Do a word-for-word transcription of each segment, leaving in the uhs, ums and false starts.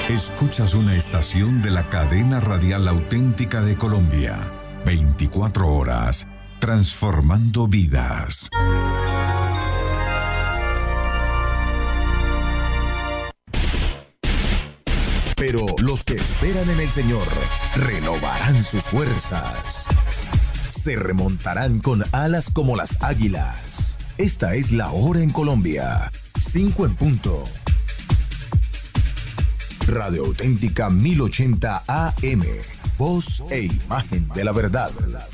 Escuchas una estación de la cadena radial auténtica de Colombia. veinticuatro horas, transformando vidas. Pero los que esperan en el Señor renovarán sus fuerzas. Se remontarán con alas como las águilas. Esta es la hora en Colombia. Cinco en punto. Radio Auténtica mil ochenta A M. Voz e imagen de la verdad.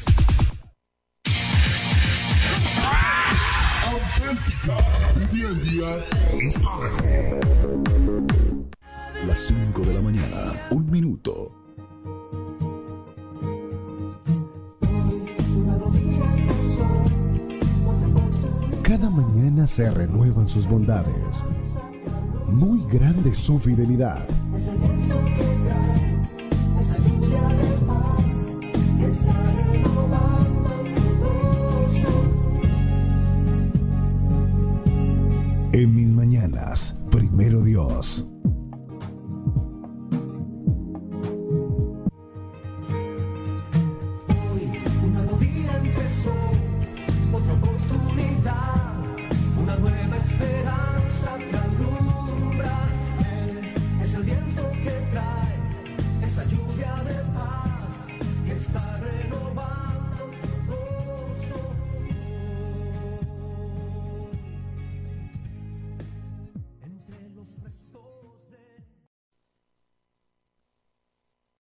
Auténtica. Día a día está mejor. Las cinco de la mañana, un minuto. Cada mañana se renuevan sus bondades. Muy grande su fidelidad. En mis mañanas, primero Dios.